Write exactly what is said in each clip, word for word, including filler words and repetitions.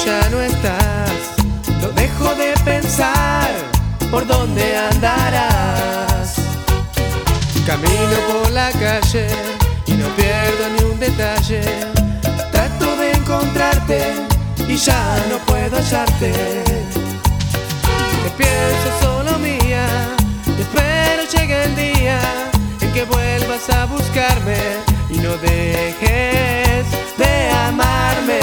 ya no estás, no dejo de pensar por dónde andarás. Camino por la calle y no pierdo ni un detalle. Trato de encontrarte y ya no puedo hallarte. Te pienso solo mía y espero llegue el día en que vuelvas a buscarme y no dejes de amarme.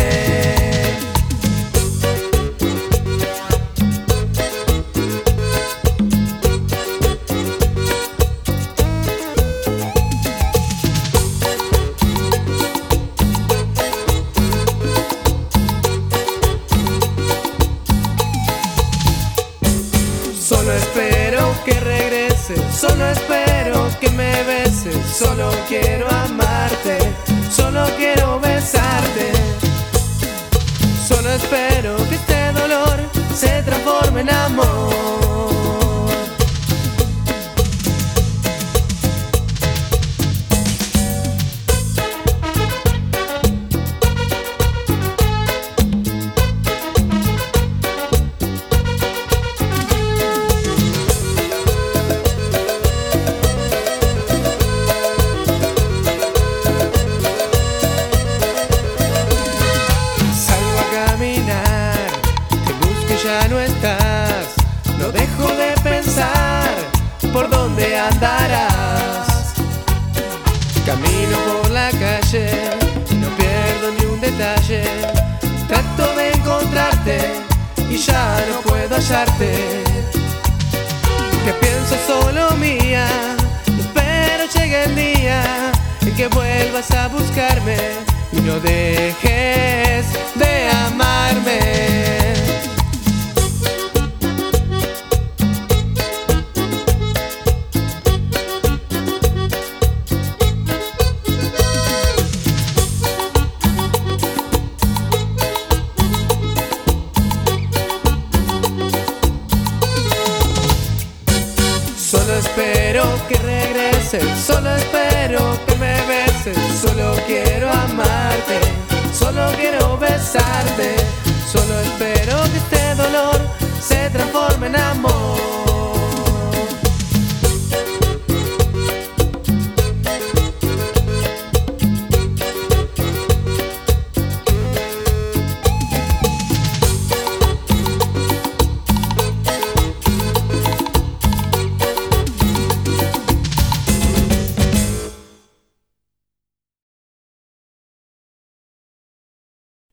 Solo espero que regreses, solo espero que me beses. Solo quiero amarte, solo quiero besarte. Solo espero que este dolor se transforme en amor. Ya no estás, no dejo de pensar por dónde andarás. Camino por la calle, no pierdo ni un detalle. Trato de encontrarte y ya no puedo hallarte. Te pienso solo mía, espero llegue el día en que vuelvas a buscarme y no dejes de amarme. Solo espero que regreses, solo espero que me beses. Solo quiero amarte, solo quiero besarte. Solo espero que este dolor se transforme en amor.